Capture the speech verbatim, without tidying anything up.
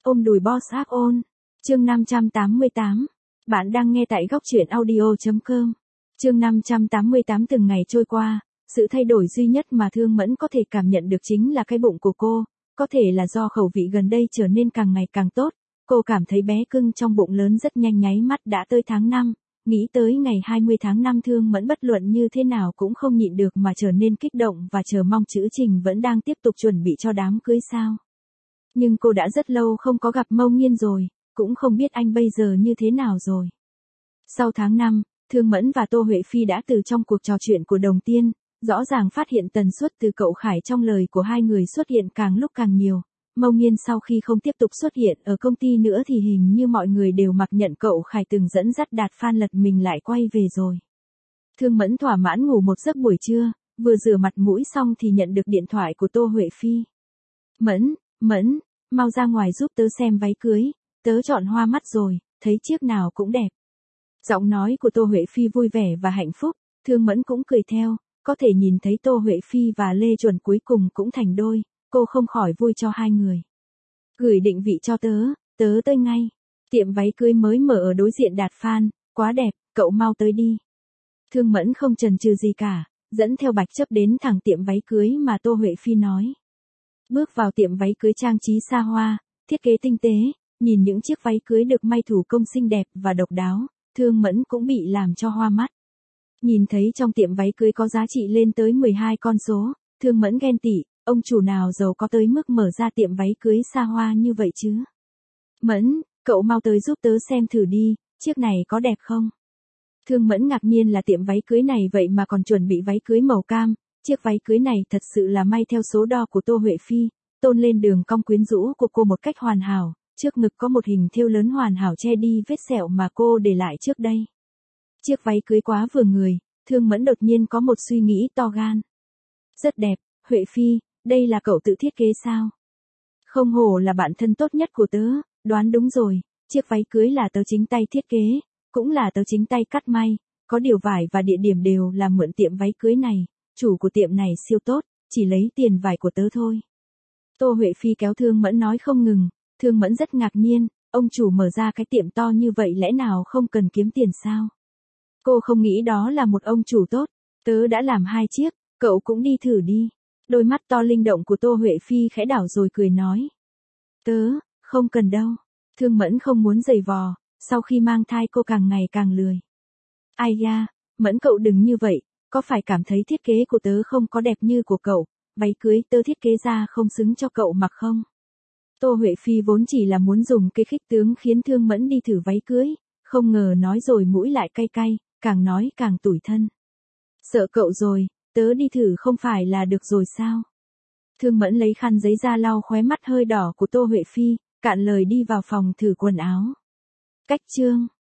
Ôm đùi boss áp ôn. Chương năm trăm tám mươi tám. Bạn đang nghe tại góc truyện audio chấm com. Chương năm trăm tám mươi tám. Từng ngày trôi qua, sự thay đổi duy nhất mà Thương Mẫn có thể cảm nhận được chính là cái bụng của cô, có thể là do khẩu vị gần đây trở nên càng ngày càng tốt, cô cảm thấy bé cưng trong bụng lớn rất nhanh, nháy mắt đã tới tháng năm, nghĩ tới ngày hai mươi tháng năm Thương Mẫn bất luận như thế nào cũng không nhịn được mà trở nên kích động và chờ mong chữ Trình vẫn đang tiếp tục chuẩn bị cho đám cưới sao. Nhưng cô đã rất lâu không có gặp Mâu Nghiên rồi, cũng không biết anh bây giờ như thế nào rồi. Sau tháng năm, Thương Mẫn và Tô Huệ Phi đã từ trong cuộc trò chuyện của Đồng Tiên, rõ ràng phát hiện tần suất từ cậu Khải trong lời của hai người xuất hiện càng lúc càng nhiều. Mâu Nghiên sau khi không tiếp tục xuất hiện ở công ty nữa thì hình như mọi người đều mặc nhận cậu Khải từng dẫn dắt Đạt Phan lật mình lại quay về rồi. Thương Mẫn thỏa mãn ngủ một giấc buổi trưa, vừa rửa mặt mũi xong thì nhận được điện thoại của Tô Huệ Phi. Mẫn, Mẫn, mau ra ngoài giúp tớ xem váy cưới, tớ chọn hoa mắt rồi, thấy chiếc nào cũng đẹp. Giọng nói của Tô Huệ Phi vui vẻ và hạnh phúc, Thương Mẫn cũng cười theo, có thể nhìn thấy Tô Huệ Phi và Lê Chuẩn cuối cùng cũng thành đôi, cô không khỏi vui cho hai người. Gửi định vị cho tớ, tớ tới ngay. Tiệm váy cưới mới mở ở đối diện Đạt Phan, quá đẹp, cậu mau tới đi. Thương Mẫn không chần chừ gì cả, dẫn theo Bạch Chấp đến thẳng tiệm váy cưới mà Tô Huệ Phi nói. Bước vào tiệm váy cưới trang trí xa hoa, thiết kế tinh tế, nhìn những chiếc váy cưới được may thủ công xinh đẹp và độc đáo, Thương Mẫn cũng bị làm cho hoa mắt. Nhìn thấy trong tiệm váy cưới có giá trị lên tới mười hai con số, Thương Mẫn ghen tị, ông chủ nào giàu có tới mức mở ra tiệm váy cưới xa hoa như vậy chứ. Mẫn, cậu mau tới giúp tớ xem thử đi, chiếc này có đẹp không? Thương Mẫn ngạc nhiên là tiệm váy cưới này vậy mà còn chuẩn bị váy cưới màu cam, chiếc váy cưới này thật sự là may theo số đo của Tô Huệ Phi, tôn lên đường cong quyến rũ của cô một cách hoàn hảo, trước ngực có một hình thêu lớn hoàn hảo che đi vết sẹo mà cô để lại trước đây. Chiếc váy cưới quá vừa người, Thương Mẫn đột nhiên có một suy nghĩ to gan. Rất đẹp, Huệ Phi, đây là cậu tự thiết kế sao? Không hổ là bạn thân tốt nhất của tớ, đoán đúng rồi, chiếc váy cưới là tớ chính tay thiết kế, cũng là tớ chính tay cắt may, có điều vải và địa điểm đều là mượn tiệm váy cưới này, chủ của tiệm này siêu tốt, chỉ lấy tiền vải của tớ thôi. Tô Huệ Phi kéo Thương Mẫn nói không ngừng, Thương Mẫn rất ngạc nhiên, ông chủ mở ra cái tiệm to như vậy lẽ nào không cần kiếm tiền sao? Cô không nghĩ đó là một ông chủ tốt, tớ đã làm hai chiếc, cậu cũng đi thử đi. Đôi mắt to linh động của Tô Huệ Phi khẽ đảo rồi cười nói. Tớ, không cần đâu. Thương Mẫn không muốn giày vò, sau khi mang thai cô càng ngày càng lười. Ai da, Mẫn cậu đừng như vậy, có phải cảm thấy thiết kế của tớ không có đẹp như của cậu, váy cưới tớ thiết kế ra không xứng cho cậu mặc không? Tô Huệ Phi vốn chỉ là muốn dùng cái khích tướng khiến Thương Mẫn đi thử váy cưới, không ngờ nói rồi mũi lại cay cay, càng nói càng tủi thân. Sợ cậu rồi, tớ đi thử không phải là được rồi sao? Thương Mẫn lấy khăn giấy ra lau khóe mắt hơi đỏ của Tô Huệ Phi, cạn lời đi vào phòng thử quần áo. Cách chương